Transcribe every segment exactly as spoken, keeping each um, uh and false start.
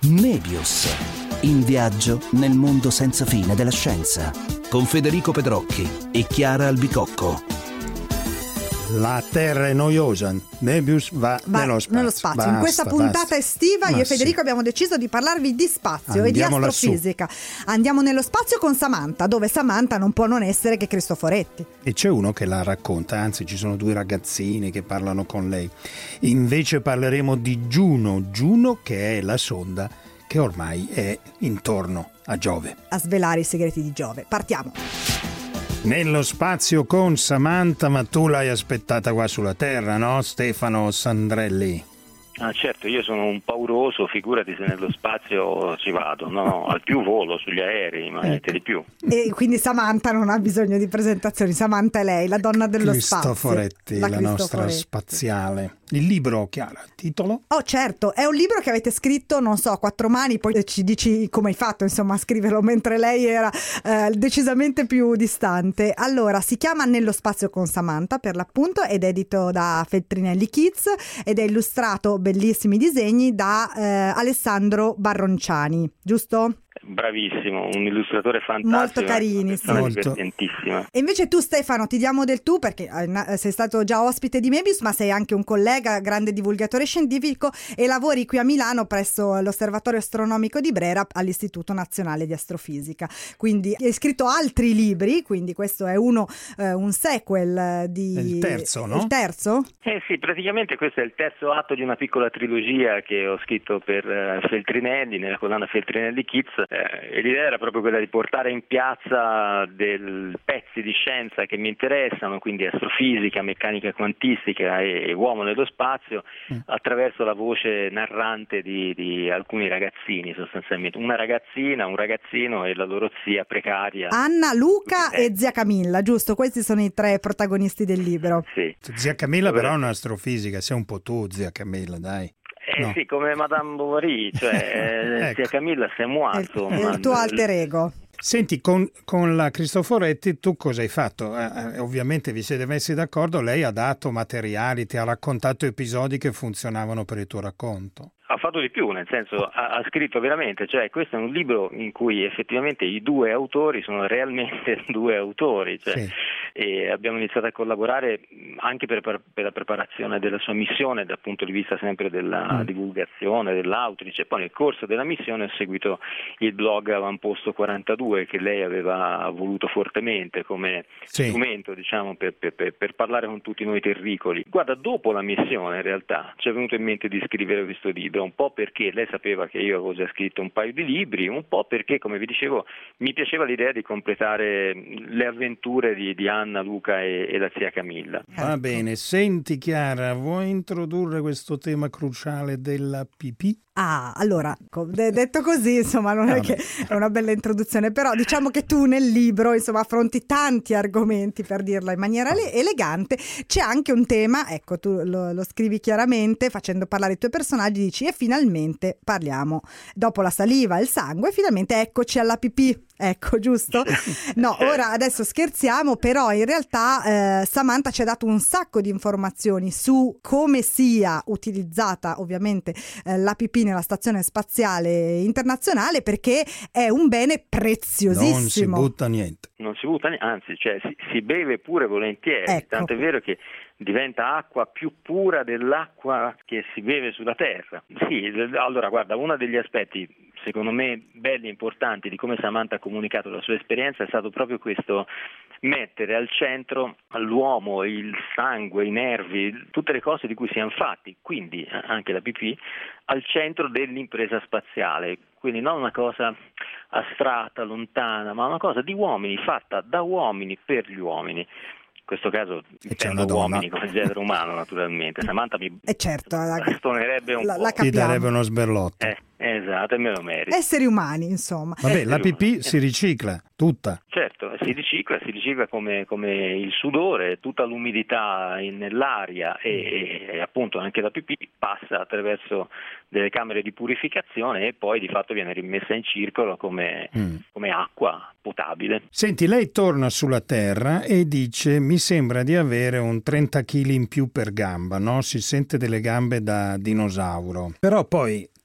Mebius, in viaggio nel mondo senza fine della scienza, con Federico Pedrocchi e Chiara Albicocco. La Terra è noiosa, Mebius va, va nello spazio. Nello spazio. Basta, In questa puntata basta. estiva Ma io e Federico sì. abbiamo deciso di parlarvi di spazio Andiamo e di astrofisica. lassù. Andiamo nello spazio con Samantha, dove Samantha non può non essere che Cristoforetti. E c'è uno che la racconta, anzi ci sono due ragazzini che parlano con lei. Invece parleremo di Juno, Juno che è la sonda che ormai è intorno a Giove. A svelare i segreti di Giove. Partiamo. Nello spazio con Samantha, ma tu l'hai aspettata qua sulla Terra, no? Stefano Sandrelli. Ah certo, io sono un pauroso, figurati se nello spazio ci vado, no? Al più volo sugli aerei, ma niente di più. E quindi Samantha non ha bisogno di presentazioni, Samantha è lei, la donna dello spazio. Cristoforetti, la, la nostra spaziale. Il libro, Chiara, titolo? Oh certo, è un libro che avete scritto, non so, a quattro mani, poi ci dici come hai fatto insomma a scriverlo mentre lei era eh, decisamente più distante. Allora, si chiama Nello spazio con Samantha per l'appunto ed è edito da Feltrinelli Kids ed è illustrato, bellissimi disegni, da eh, Alessandro Barronciani, giusto? Bravissimo, un illustratore fantastico, molto carini, sì. Molto. Divertentissima. E invece tu Stefano, ti diamo del tu perché eh, sei stato già ospite di Mebius, ma sei anche un collega, grande divulgatore scientifico e lavori qui a Milano presso l'Osservatorio Astronomico di Brera all'Istituto Nazionale di Astrofisica. Quindi hai scritto altri libri, quindi questo è uno eh, un sequel di... È il terzo, no? Il terzo? Eh sì, praticamente questo è il terzo atto di una piccola trilogia che ho scritto per uh, Feltrinelli, nella collana Feltrinelli Kids. Eh, e l'idea era proprio quella di portare in piazza del pezzi di scienza che mi interessano, quindi astrofisica, meccanica quantistica e, e uomo nello spazio, mm. attraverso la voce narrante di, di alcuni ragazzini, sostanzialmente una ragazzina, un ragazzino e la loro zia precaria. Anna, Luca e zia Camilla, giusto? Questi sono i tre protagonisti del libro. Sì. Zia Camilla però è un'astrofisica, sei un po' tu zia Camilla, dai. Eh No. sì, come Madame Bovary, cioè Ecco. zia Camilla c'est moi, È, insomma. è il tuo alter ego. Senti, con, con la Cristoforetti tu cosa hai fatto? Eh, ovviamente vi siete messi d'accordo, lei ha dato materiali, ti ha raccontato episodi che funzionavano per il tuo racconto. Ha fatto di più, nel senso ha, ha scritto veramente, cioè questo è un libro in cui effettivamente i due autori sono realmente due autori, cioè, Sì. e abbiamo iniziato a collaborare anche per, per, per la preparazione della sua missione dal punto di vista sempre della mm. divulgazione, dell'outreach, e poi nel corso della missione ho seguito il blog Avamposto quarantadue che lei aveva voluto fortemente come Sì. strumento, diciamo, per, per, per, per parlare con tutti noi terricoli. Guarda, dopo la missione in realtà ci è venuto in mente di scrivere questo libro, un po' perché lei sapeva che io avevo già scritto un paio di libri, un po' perché, come vi dicevo, mi piaceva l'idea di completare le avventure di, di Anna, Luca e, e la zia Camilla. Va bene, senti Chiara, vuoi introdurre questo tema cruciale della pipì? Ah, allora, detto così, insomma, non è che è una bella introduzione, però diciamo che tu nel libro, insomma, affronti tanti argomenti, per dirla in maniera le- elegante. C'è anche un tema, ecco, tu lo, lo scrivi chiaramente, facendo parlare i tuoi personaggi, dici, e finalmente parliamo, dopo la saliva e il sangue, finalmente eccoci alla pipì. Ecco, giusto? No, ora adesso scherziamo, però in realtà eh, Samantha ci ha dato un sacco di informazioni su come sia utilizzata ovviamente eh, la pipì nella stazione spaziale internazionale, perché è un bene preziosissimo. Non si butta niente. Non si butta niente, anzi, cioè, si, si beve pure volentieri, Ecco. tanto è vero che diventa acqua più pura dell'acqua che si beve sulla Terra. Sì, allora guarda, uno degli aspetti secondo me belli e importanti di come Samantha ha comunicato la sua esperienza è stato proprio questo: mettere al centro l'uomo, il sangue, i nervi, tutte le cose di cui siamo fatti, quindi anche la pipì, al centro dell'impresa spaziale. Quindi non una cosa astratta, lontana, ma una cosa di uomini, fatta da uomini per gli uomini. In questo caso intendo uomini come genere umano, naturalmente. Samantha mi eh certo, bastonerebbe un la, po'. La Ti darebbe uno sberlotto. Eh, esatto, e me lo merito. Esseri umani, insomma. Vabbè, la pipì si ricicla, tutta. Certo, si ricicla, si ricicla come, come il sudore, tutta l'umidità in, nell'aria e, e appunto anche la pipì passa attraverso delle camere di purificazione e poi di fatto viene rimessa in circolo come, mm. come acqua potabile. Senti, lei torna sulla Terra e dice: mi sembra di avere un trenta chili in più per gamba, no? Si sente delle gambe da dinosauro. Però poi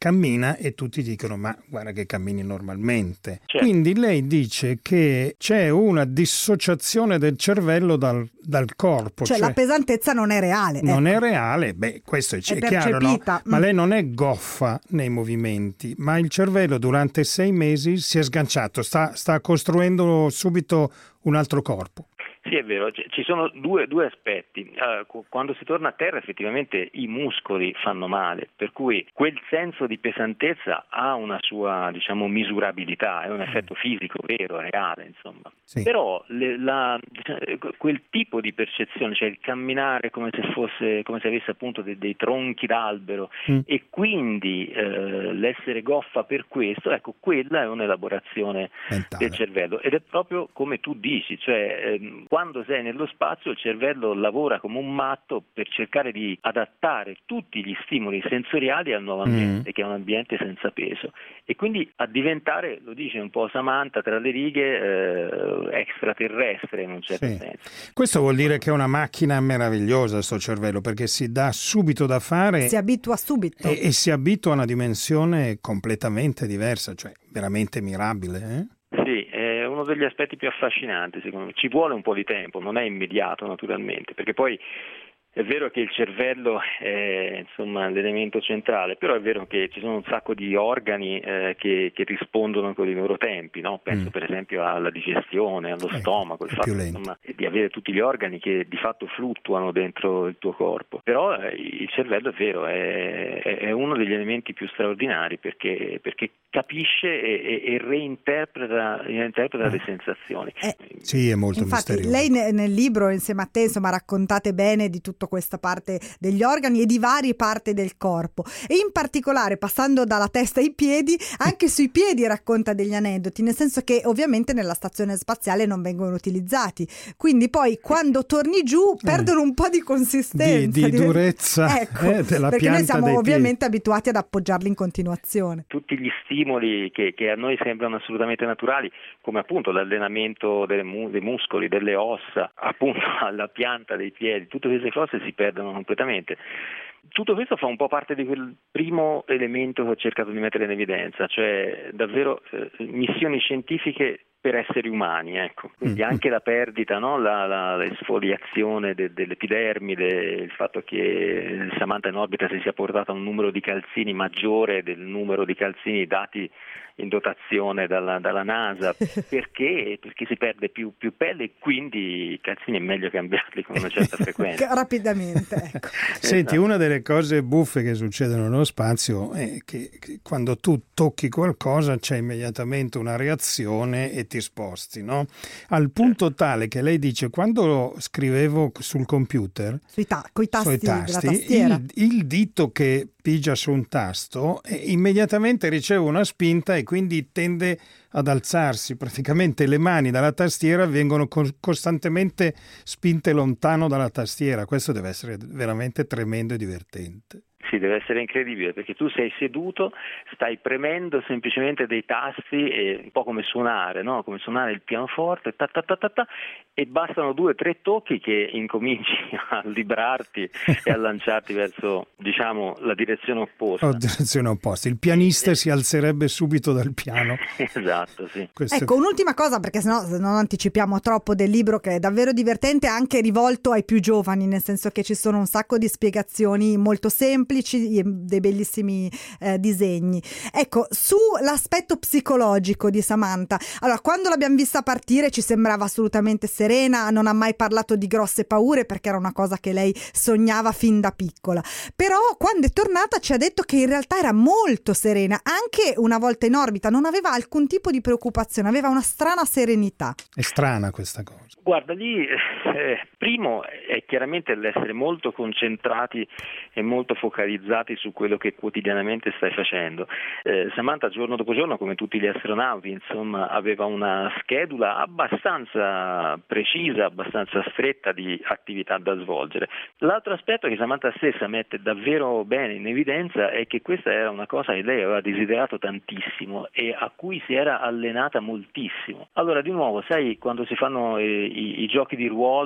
cammina e tutti dicono ma guarda che cammini normalmente. Certo. Quindi lei dice che c'è una dissociazione del cervello dal, dal corpo. Cioè, cioè la pesantezza non è reale. Non ecco. è reale, beh questo è, È è chiaro, no? percepita. Ma Mm. lei non è goffa nei movimenti, ma il cervello durante sei mesi si è sganciato, sta, sta costruendo subito un altro corpo. Sì, è vero, ci sono due, due aspetti. Uh, quando si torna a terra effettivamente i muscoli fanno male, per cui quel senso di pesantezza ha una sua, diciamo, misurabilità, è un effetto fisico vero, reale, insomma. Sì. Però le, la, quel tipo di percezione, cioè il camminare come se fosse, come se avesse appunto dei, dei tronchi d'albero mm. e quindi eh, l'essere goffa per questo, ecco, quella è un'elaborazione mentale del cervello ed è proprio come tu dici, cioè ehm, quando sei nello spazio il cervello lavora come un matto per cercare di adattare tutti gli stimoli sensoriali al nuovo ambiente, mm. che è un ambiente senza peso, e quindi a diventare, lo dice un po' Samantha tra le righe, eh, extraterrestre in un certo sì. senso. Questo vuol dire che è una macchina meravigliosa sto cervello, perché si dà subito da fare, si abitua subito e, e si abitua a una dimensione completamente diversa, cioè veramente mirabile, eh? Sì, è uno degli aspetti più affascinanti, secondo me. Ci vuole un po' di tempo, non è immediato naturalmente, perché poi è vero che il cervello è insomma l'elemento centrale, però è vero che ci sono un sacco di organi eh, che, che rispondono con i loro tempi, no? Penso mm. per esempio alla digestione, allo eh, stomaco, il fatto insomma, di avere tutti gli organi che di fatto fluttuano dentro il tuo corpo. Però eh, il cervello è vero, è, è uno degli elementi più straordinari perché, perché capisce e, e, e reinterpreta, reinterpreta eh. le sensazioni. Eh, sì, è molto infatti, misterioso. Lei ne, nel libro insieme a te insomma raccontate bene di tutto questa parte degli organi e di varie parti del corpo, e in particolare passando dalla testa ai piedi, anche sui piedi racconta degli aneddoti, nel senso che ovviamente nella stazione spaziale non vengono utilizzati, quindi poi quando torni giù perdono un po' di consistenza, di, di durezza ecco, eh, della perché pianta noi siamo dei ovviamente piedi. abituati ad appoggiarli in continuazione. Tutti gli stimoli che, che a noi sembrano assolutamente naturali, come appunto l'allenamento delle mu- dei muscoli, delle ossa, appunto alla pianta dei piedi, tutte queste cose si perdono completamente. Tutto questo fa un po' parte di quel primo elemento che ho cercato di mettere in evidenza, cioè davvero eh, missioni scientifiche per esseri umani, ecco. Quindi anche la perdita, no? la, la, l'esfoliazione de, dell'epidermide, il fatto che Samantha in orbita si sia portata un numero di calzini maggiore del numero di calzini dati in dotazione dalla, dalla NASA, perché? Perché si perde più, più pelle e quindi i calzini è meglio cambiarli con una certa frequenza. Rapidamente, ecco. Senti, una delle cose buffe che succedono nello spazio è che, che quando tu tocchi qualcosa c'è immediatamente una reazione e ti sposti, no? Al punto certo. tale che lei dice, quando scrivevo sul computer, sui ta- coi tasti, sui tasti della tastiera, il, il dito che pigia su un tasto eh, immediatamente riceve una spinta e quindi tende ad alzarsi. Praticamente le mani dalla tastiera vengono co- costantemente spinte lontano dalla tastiera. Questo deve essere veramente tremendo e divertente. Sì, deve essere incredibile perché tu sei seduto, stai premendo semplicemente dei tasti, e un po' come suonare, no? Come suonare il pianoforte, ta ta ta ta ta, e bastano due o tre tocchi che incominci a librarti e a lanciarti verso, diciamo, la direzione opposta. Oh, direzione opposta. Il pianista eh. si alzerebbe subito dal piano. Esatto, sì. Questo... Ecco, un'ultima cosa, perché sennò non anticipiamo troppo del libro, che è davvero divertente, anche rivolto ai più giovani, nel senso che ci sono un sacco di spiegazioni molto semplici, dei bellissimi eh, disegni. Ecco, sull'aspetto psicologico di Samantha, allora, quando l'abbiamo vista partire ci sembrava assolutamente serena, non ha mai parlato di grosse paure perché era una cosa che lei sognava fin da piccola, però quando è tornata ci ha detto che in realtà era molto serena, anche una volta in orbita non aveva alcun tipo di preoccupazione, aveva una strana serenità. È strana questa cosa. Guarda, lì eh, primo è chiaramente l'essere molto concentrati e molto focalizzati su quello che quotidianamente stai facendo. Eh, Samantha giorno dopo giorno, come tutti gli astronauti, insomma, aveva una schedula abbastanza precisa, abbastanza stretta di attività da svolgere. L'altro aspetto che Samantha stessa mette davvero bene in evidenza è che questa era una cosa che lei aveva desiderato tantissimo e a cui si era allenata moltissimo. Allora, di nuovo, sai, quando si fanno eh, i, i giochi di ruolo oppure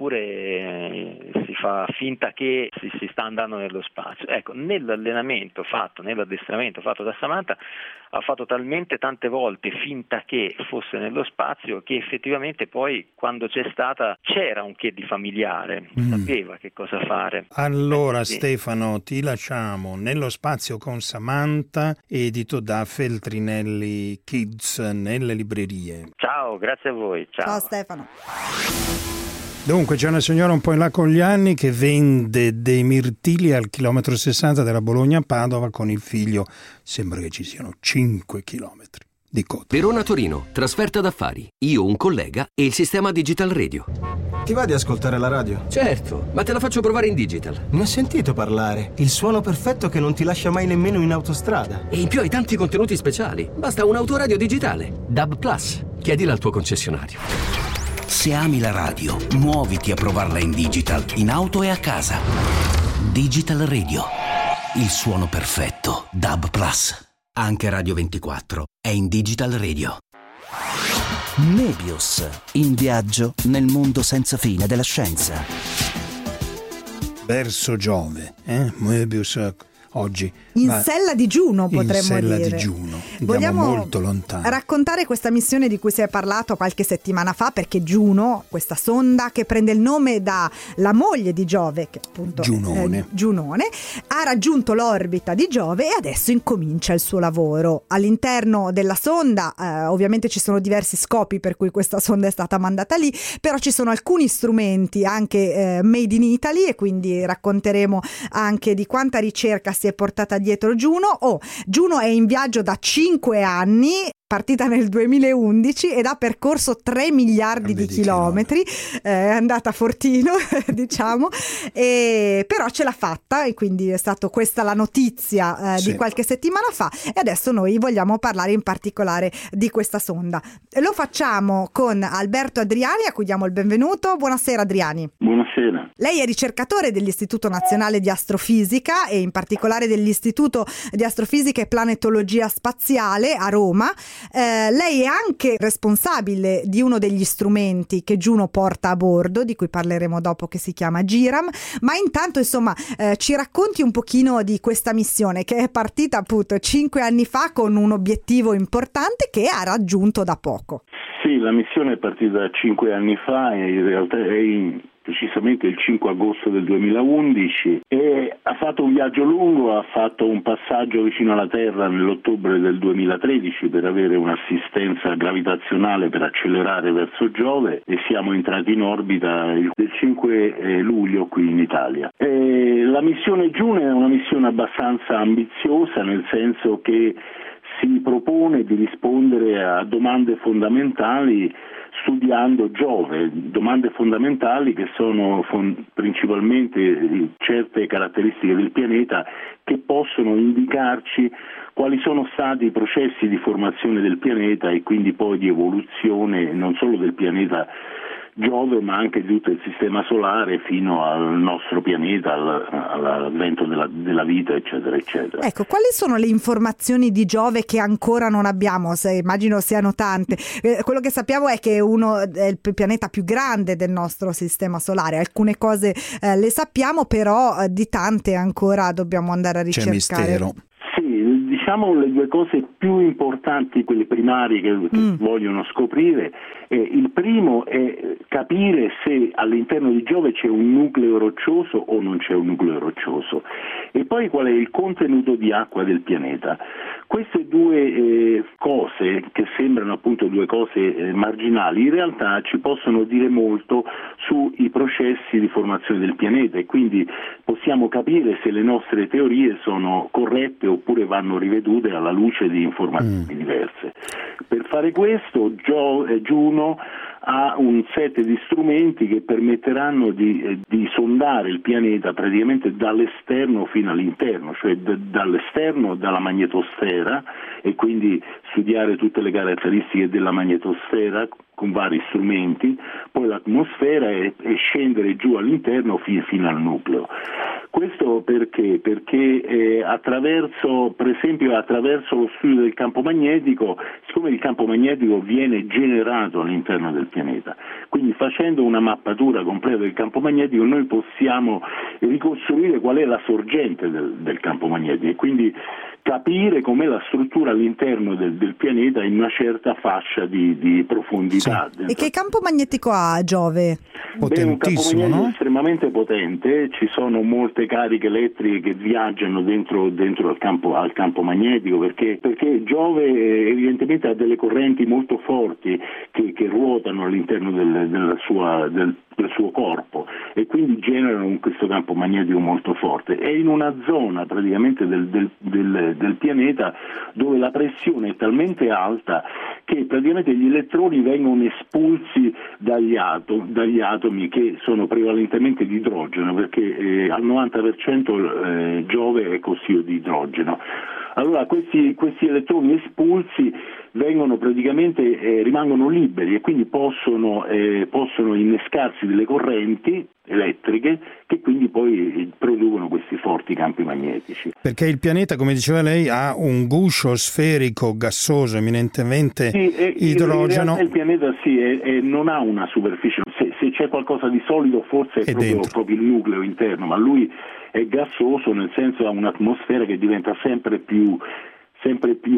oppure eh, si fa finta che si, si sta andando nello spazio. Ecco, nell'allenamento fatto, nell'addestramento fatto da Samantha, ha fatto talmente tante volte finta che fosse nello spazio che effettivamente poi quando c'è stata c'era un che di familiare, mm. sapeva che cosa fare. Allora eh, sì. Stefano, ti lasciamo Nello spazio con Samantha, edito da Feltrinelli Kids nelle librerie. Ciao, grazie a voi. Ciao, Ciao Stefano. Dunque c'è una signora un po' in là con gli anni che vende dei mirtilli al chilometro sessanta della Bologna a Padova con il figlio. Sembra che ci siano cinque chilometri di coda. Verona-Torino, trasferta d'affari. Io, un collega e il sistema Digital Radio. Ti va di ascoltare la radio? Certo, ma te la faccio provare in digital. Ne ho sentito parlare. Il suono perfetto che non ti lascia mai nemmeno in autostrada. E in più hai tanti contenuti speciali. Basta un autoradio digitale. D A B Plus. Chiedila al tuo concessionario. Se ami la radio, muoviti a provarla in digital, in auto e a casa. Digital Radio. Il suono perfetto. D A B Plus. Anche Radio ventiquattro è in Digital Radio. Mebius. In viaggio nel mondo senza fine della scienza. Verso Giove, eh? Mebius oggi. In sella di Giuno, potremmo in sella dire. di Giuno. Andiamo Vogliamo molto lontano. raccontare questa missione di cui si è parlato qualche settimana fa, perché Giuno, questa sonda che prende il nome dalla moglie di Giove, che appunto Giunone. Eh, Giunone, ha raggiunto l'orbita di Giove e adesso incomincia il suo lavoro. All'interno della sonda eh, ovviamente ci sono diversi scopi per cui questa sonda è stata mandata lì, però ci sono alcuni strumenti anche eh, made in Italy, e quindi racconteremo anche di quanta ricerca si è portata dietro Giuno. Oh, Giuno è in viaggio da cinque anni, partita nel duemilaundici ed ha percorso tre miliardi di, di chilometri, è eh, andata fortino diciamo, e però ce l'ha fatta, e quindi è stata questa la notizia eh, sì. di qualche settimana fa, e adesso noi vogliamo parlare in particolare di questa sonda. Lo facciamo con Alberto Adriani, a cui diamo il benvenuto. Buonasera Adriani. Buonasera. Lei è ricercatore dell'Istituto Nazionale di Astrofisica e in particolare dell'Istituto di Astrofisica e Planetologia Spaziale a Roma. Eh, lei è anche responsabile di uno degli strumenti che Giuno porta a bordo, di cui parleremo dopo, che si chiama GIRAM, ma intanto insomma eh, ci racconti un pochino di questa missione che è partita appunto cinque anni fa con un obiettivo importante che ha raggiunto da poco. Sì, la missione è partita cinque anni fa e in realtà è in... precisamente il cinque agosto del duemilaundici, e ha fatto un viaggio lungo, ha fatto un passaggio vicino alla Terra nell'ottobre del duemilatredici per avere un'assistenza gravitazionale per accelerare verso Giove, e siamo entrati in orbita il cinque luglio qui in Italia. E la missione Giuno è una missione abbastanza ambiziosa, nel senso che si propone di rispondere a domande fondamentali studiando Giove, domande fondamentali che sono fon- principalmente certe caratteristiche del pianeta che possono indicarci quali sono stati i processi di formazione del pianeta e quindi poi di evoluzione non solo del pianeta Giove ma anche di tutto il sistema solare fino al nostro pianeta, al, all'avvento della, della vita eccetera eccetera. Ecco, quali sono le informazioni di Giove che ancora non abbiamo? Se, immagino siano tante. Eh, quello che sappiamo è che uno è il pianeta più grande del nostro sistema solare, alcune cose eh, le sappiamo, però eh, di tante ancora dobbiamo andare a ricercare. C'è mistero. Sì, diciamo le due cose più importanti, quelle primarie che, che mm. vogliono scoprire. Eh, il primo è capire se all'interno di Giove c'è un nucleo roccioso o non c'è un nucleo roccioso, e poi qual è il contenuto di acqua del pianeta. Queste due eh, cose, che sembrano appunto due cose eh, marginali, in realtà ci possono dire molto sui processi di formazione del pianeta, e quindi possiamo capire se le nostre teorie sono corrette oppure vanno rivedute alla luce di informazioni mm. diverse. Per fare questo Gio, eh, Giuno ha un set di strumenti che permetteranno di, eh, di sondare il pianeta praticamente dall'esterno fino all'interno, cioè d- dall'esterno, dalla magnetosfera, e quindi studiare tutte le caratteristiche della magnetosfera con vari strumenti, poi l'atmosfera e, e scendere giù all'interno fi- fino al nucleo. Questo perché? Perché eh, attraverso, per esempio, attraverso lo studio del campo magnetico, siccome il campo magnetico viene generato all'interno del pianeta. Quindi facendo una mappatura completa del campo magnetico noi possiamo ricostruire qual è la sorgente del, del campo magnetico e quindi capire com'è la struttura all'interno del, del pianeta in una certa fascia di, di profondità. Sì. E che campo magnetico ha Giove? Beh, un campo magnetico no? estremamente potente, ci sono molte cariche elettriche che viaggiano dentro, dentro al, campo, al campo magnetico perché, perché Giove evidentemente ha delle correnti molto forti che, che ruotano all'interno del, della sua, del, del suo corpo e quindi generano questo campo magnetico molto forte. È in una zona praticamente del, del, del, del pianeta dove la pressione è talmente alta che praticamente gli elettroni vengono espulsi dagli, atom, dagli atomi che sono prevalentemente di idrogeno perché eh, al novanta per cento eh, Giove è costituito di idrogeno. Allora questi, questi elettroni espulsi vengono praticamente eh, rimangono liberi e quindi possono, eh, possono innescarsi delle correnti elettriche che quindi poi producono questi forti campi magnetici. Perché il pianeta, come diceva lei, ha un guscio sferico gassoso eminentemente sì, e, idrogeno. In realtà il pianeta sì, è, è, non ha una superficie, se, se c'è qualcosa di solido forse è, è proprio, proprio il nucleo interno, ma lui è gassoso nel senso ha un'atmosfera che diventa sempre più sempre più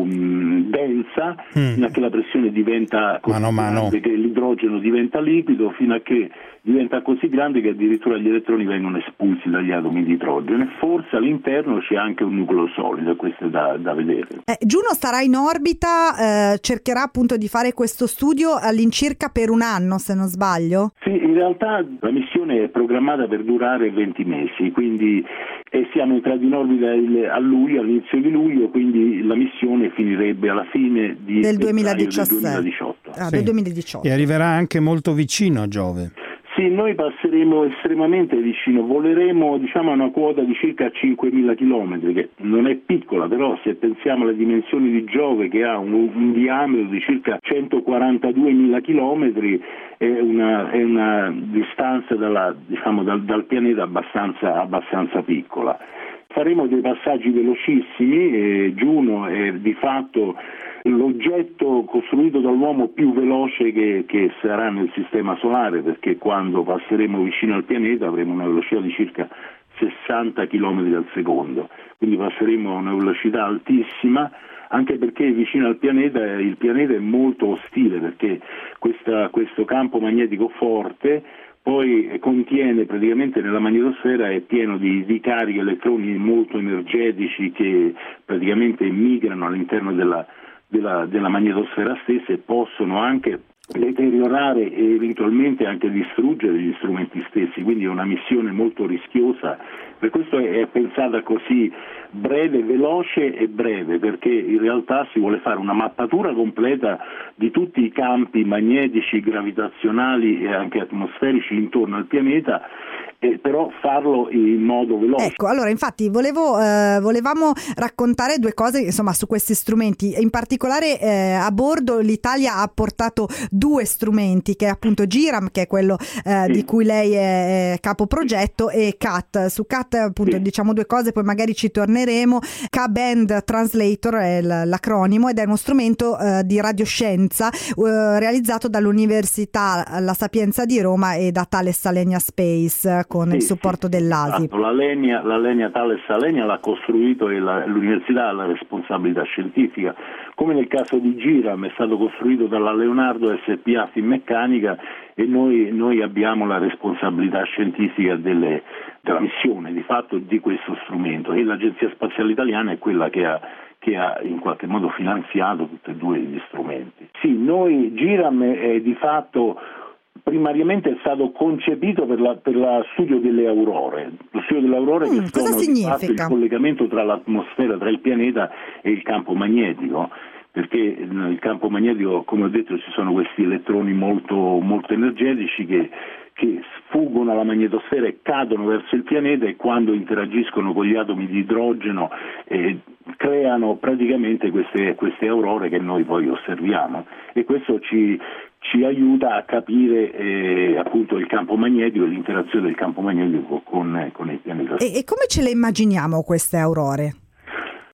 mh, densa mm. fino a che la pressione diventa così mano, grande mano. che l'idrogeno diventa liquido fino a che diventa così grande che addirittura gli elettroni vengono espulsi dagli atomi di idrogeno e forse all'interno c'è anche un nucleo solido, questo è da, da vedere. Eh, Juno starà in orbita, eh, cercherà appunto di fare questo studio all'incirca per un anno se non sbaglio? Sì, in realtà la missione è programmata per durare venti mesi, quindi e siamo entrati in orbita il, a luglio, all'inizio di luglio, quindi la missione finirebbe alla fine di del duemiladiciassette. Del duemiladiciotto. Ah, sì. del duemiladiciotto. E arriverà anche molto vicino a Giove. Sì, noi passeremo estremamente vicino, voleremo diciamo a una quota di circa cinquemila chilometri, che non è piccola, però se pensiamo alle dimensioni di Giove che ha un, un diametro di circa centoquarantaduemila chilometri, è una, è una distanza dalla, diciamo, dal, dal pianeta abbastanza, abbastanza piccola. Faremo dei passaggi velocissimi e Juno è di fatto l'oggetto costruito dall'uomo più veloce che, che sarà nel sistema solare, perché quando passeremo vicino al pianeta avremo una velocità di circa sessanta chilometri al secondo, quindi passeremo a una velocità altissima, anche perché vicino al pianeta il pianeta è molto ostile, perché questa, questo campo magnetico forte poi contiene praticamente nella magnetosfera è pieno di, di cariche elettroni molto energetici che praticamente migrano all'interno della Della, della magnetosfera stessa e possono anche deteriorare e eventualmente anche distruggere gli strumenti stessi, quindi è una missione molto rischiosa, per questo è, è pensata così breve, veloce e breve, perché in realtà si vuole fare una mappatura completa di tutti i campi magnetici, gravitazionali e anche atmosferici intorno al pianeta, eh, però farlo in modo veloce. Ecco, allora infatti volevo, eh, volevamo raccontare due cose insomma su questi strumenti, in particolare eh, a bordo l'Italia ha portato due strumenti, che è appunto GIRAM, che è quello eh, sì. di cui lei è capoprogetto, e C A T. Su C A T appunto sì. diciamo due cose, poi magari ci torneremo. K-Band Translator è l'acronimo ed è uno strumento eh, di radioscienza eh, realizzato dall'Università La Sapienza di Roma e da Thales Alenia Space con sì, il supporto sì, dell'A S I. Esatto. L'Alenia, l'Alenia Thales Alenia l'ha costruito e la, l'Università ha la responsabilità scientifica, come nel caso di GIRAM è stato costruito dalla Leonardo S P A Finmeccanica e noi, noi abbiamo la responsabilità scientifica delle, della missione di fatto di questo strumento, e l'Agenzia Spaziale Italiana è quella che ha, che ha in qualche modo finanziato tutti e due gli strumenti. Sì, noi GIRAM è di fatto primariamente è stato concepito per la, per la studio delle aurore, lo studio delle aurore mm, che sono di fatto il collegamento tra l'atmosfera, tra il pianeta e il campo magnetico, perché nel campo magnetico, come ho detto, ci sono questi elettroni molto, molto energetici che, che sfuggono alla magnetosfera e cadono verso il pianeta, e quando interagiscono con gli atomi di idrogeno eh, creano praticamente queste, queste aurore che noi poi osserviamo, e questo ci ci aiuta a capire eh, appunto il campo magnetico e l'interazione del campo magnetico con, con il pianeta. E, e come ce le immaginiamo queste aurore? Eh, le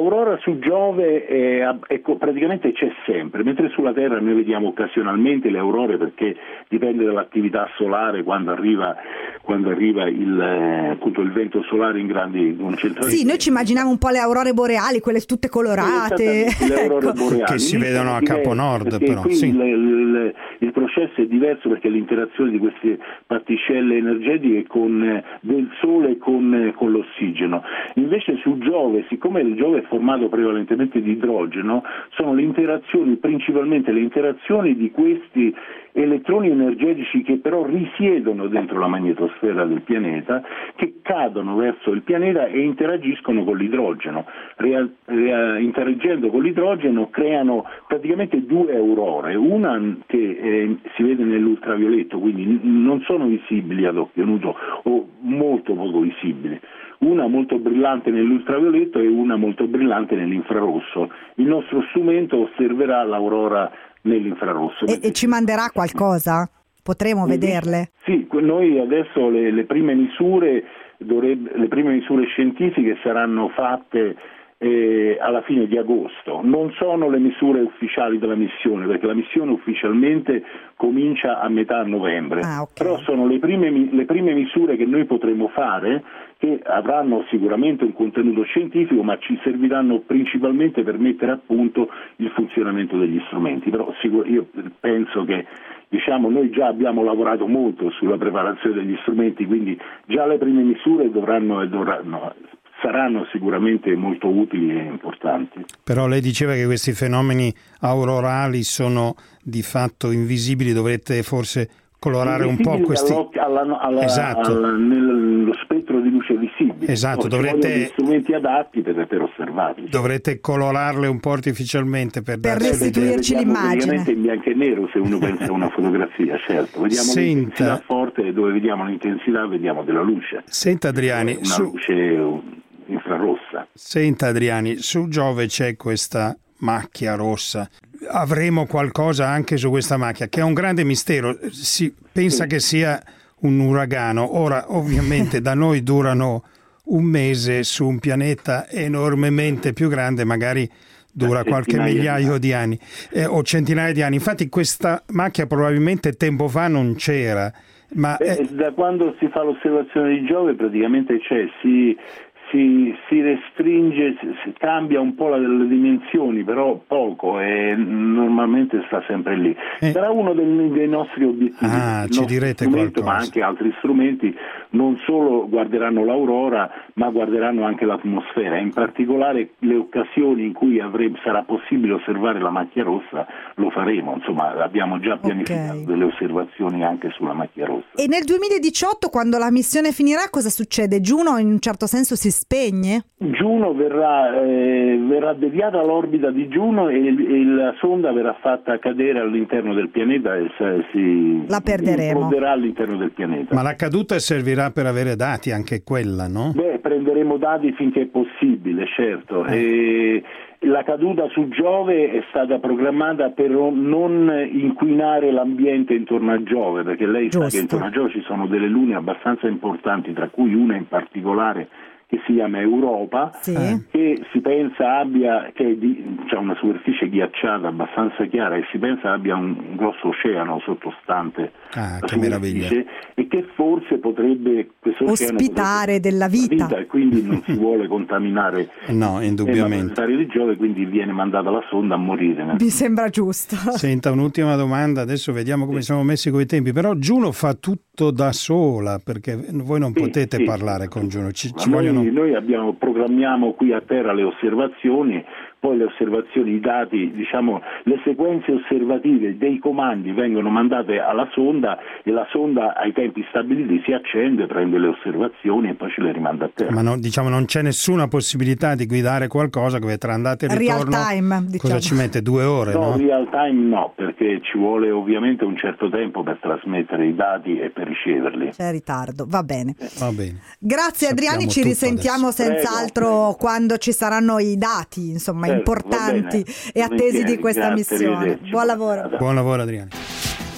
l'aurora su Giove è, è, praticamente c'è sempre, mentre sulla Terra noi vediamo occasionalmente le aurore perché dipende dall'attività solare quando arriva, quando arriva il, appunto, il vento solare in grandi concentrazioni. Sì, noi ci immaginiamo un po' le aurore boreali, quelle tutte colorate. Sì, le aurore ecco. boreali. Che si vedono a Capo Nord, però. Qui sì. il, il, il processo è diverso perché l'interazione di queste particelle energetiche con, del Sole con, con l'ossigeno. Invece su Giove, siccome il Giove è formato prevalentemente di idrogeno, sono le interazioni, principalmente le interazioni di questi elettroni energetici che però risiedono dentro la magnetosfera del pianeta, che cadono verso il pianeta e interagiscono con l'idrogeno. Real, rea, interagendo con l'idrogeno creano praticamente due aurore, una che eh, si vede nell'ultravioletto, quindi n- non sono visibili ad occhio nudo o molto poco visibili. Una molto brillante nell'ultravioletto e una molto brillante nell'infrarosso. Il nostro strumento osserverà l'aurora nell'infrarosso. E, e ci manderà qualcosa? Potremo vederle? Sì, noi adesso le, le prime misure dovrebbe, le prime misure scientifiche saranno fatte eh, alla fine di agosto. Non sono le misure ufficiali della missione, perché la missione ufficialmente comincia a metà novembre. Ah, okay. Però sono le prime, le prime misure che noi potremo fare, che avranno sicuramente un contenuto scientifico, ma ci serviranno principalmente per mettere a punto il funzionamento degli strumenti. Però io penso che, diciamo, noi già abbiamo lavorato molto sulla preparazione degli strumenti, quindi già le prime misure dovranno, dovranno saranno sicuramente molto utili e importanti. Però lei diceva che questi fenomeni aurorali sono di fatto invisibili, dovrete forse colorare un po' questi alla, alla, esatto. alla, nello spettro di luce visibile. Esatto, no, dovrete gli strumenti adatti per, per osservarli. Dovrete colorarle un po' artificialmente per, per darci restituirci l'immagine. Ovviamente in bianco e nero, se uno pensa a una fotografia, certo. Vediamo Senta, l'intensità forte e dove vediamo l'intensità vediamo della luce. Senta Adriani, una su, luce infrarossa. Senta Adriani, su Giove c'è questa macchia rossa. Avremo qualcosa anche su questa macchia, che è un grande mistero. Si pensa sì. che sia un uragano. Ora, ovviamente, da noi durano un mese, su un pianeta enormemente più grande, magari dura qualche migliaio di anni eh, o centinaia di anni. Infatti questa macchia probabilmente tempo fa non c'era. Ma Beh, è... Da quando si fa l'osservazione di Giove praticamente c'è, si... Si, si restringe, si cambia un po' la, le dimensioni, però poco, e normalmente sta sempre lì. Eh. Sarà uno dei, dei nostri obiettivi. Ah, ci direte qualcosa. Ma anche altri strumenti non solo guarderanno l'aurora, ma guarderanno anche l'atmosfera. In particolare le occasioni in cui avremo, sarà possibile osservare la macchia rossa lo faremo. Insomma, abbiamo già pianificato okay. delle osservazioni anche sulla macchia rossa. E nel duemiladiciotto, quando la missione finirà, cosa succede? Juno in un certo senso si spegne? Giuno verrà, eh, verrà deviata all'orbita di Giuno e, e la sonda verrà fatta cadere all'interno del pianeta e si la perderemo. imploderà all'interno del pianeta. Ma la caduta servirà per avere dati, anche quella, no? Beh, prenderemo dati finché è possibile, certo. Eh. E la caduta su Giove è stata programmata per non inquinare l'ambiente intorno a Giove, perché lei Giusto. sa che intorno a Giove ci sono delle lune abbastanza importanti, tra cui una in particolare che si chiama Europa, sì. che si pensa abbia, che è di, cioè una superficie ghiacciata abbastanza chiara, e si pensa abbia un, un grosso oceano sottostante ah, la che meraviglia. e che forse potrebbe questo ospitare potrebbe, della vita. vita e quindi non si vuole contaminare no, indubbiamente di Giove, quindi viene mandata la sonda a morire. Mi sembra giusto. Senta, un'ultima domanda, adesso vediamo come sì. siamo messi coi tempi, però Giuno fa tutto da sola, perché voi non sì, potete sì. parlare con Giuno, ci, ci vogliono. Noi abbiamo, programmiamo qui a terra le osservazioni, poi le osservazioni, i dati, diciamo, le sequenze osservative dei comandi vengono mandate alla sonda e la sonda ai tempi stabiliti si accende, prende le osservazioni e poi ce le rimanda a terra. Ma non, diciamo, non c'è nessuna possibilità di guidare qualcosa che tra andata e ritorno real time, diciamo. Cosa ci mette? Due ore? No, no, real time no, perché ci vuole ovviamente un certo tempo per trasmettere i dati e per riceverli. C'è ritardo, va bene. Va bene. Grazie Sappiamo Adriani, ci risentiamo adesso. senz'altro prego, prego. quando ci saranno i dati, insomma, certo, importanti e attesi di questa Grazie, missione. Buon lavoro. Buon lavoro Adriani.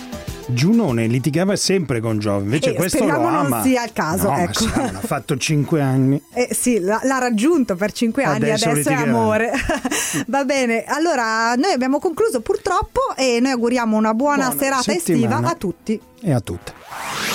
Giunone litigava sempre con Giove, invece eh, questo lo ama. non sia il caso, no, ecco. Ma sì, ha fatto cinque anni. Eh, sì, l'ha, l'ha raggiunto per cinque anni, Adesso, adesso è amore. Va bene, allora noi abbiamo concluso purtroppo e noi auguriamo una buona, buona serata settimana estiva a tutti e a tutte.